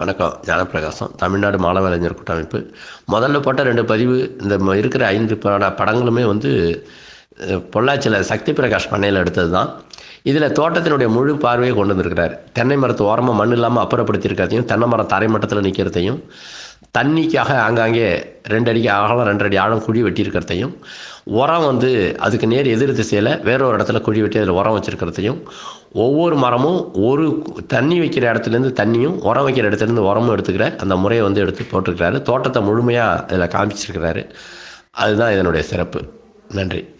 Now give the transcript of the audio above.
வணக்கம். ஞானப்பிரகாசம். தமிழ்நாடு மாணவ இளைஞர் கூட்டமைப்பு. முதல்ல போட்ட 2 பதிவு, இந்த இருக்கிற 5 படங்களுமே வந்து பொள்ளாச்சியில் சக்தி பிரகாஷ் பண்ணையில் எடுத்தது தான். இதில் தோட்டத்தினுடைய முழு பார்வையை கொண்டு வந்திருக்கிறார். தென்னை மரத்து ஓரமாக மண் இல்லாமல் அப்புறப்படுத்தியிருக்கிறதையும், தென்னை மரம் தரை மட்டத்தில் நிற்கிறதையும், தண்ணிக்காக ஆங்காங்கே 2 அடி அகலம் 2 அடி ஆழம் குழி வெட்டியிருக்கிறதையும், உரம் வந்து அதுக்கு நேர் எதிர் திசையில் வேற ஒரு இடத்துல குழி வெட்டி அதில் உரம் வச்சுருக்கிறதையும், ஒவ்வொரு மரமும் ஒரு தண்ணி வைக்கிற இடத்துலேருந்து தண்ணியும், உரம் வைக்கிற இடத்துலேருந்து உரமும் எடுத்துக்கிற அந்த முறையை வந்து எடுத்து போட்டிருக்கிறாரு. தோட்டத்தை முழுமையாக இதில் காமிச்சிருக்கிறாரு. அதுதான் இதனுடைய சிறப்பு. நன்றி.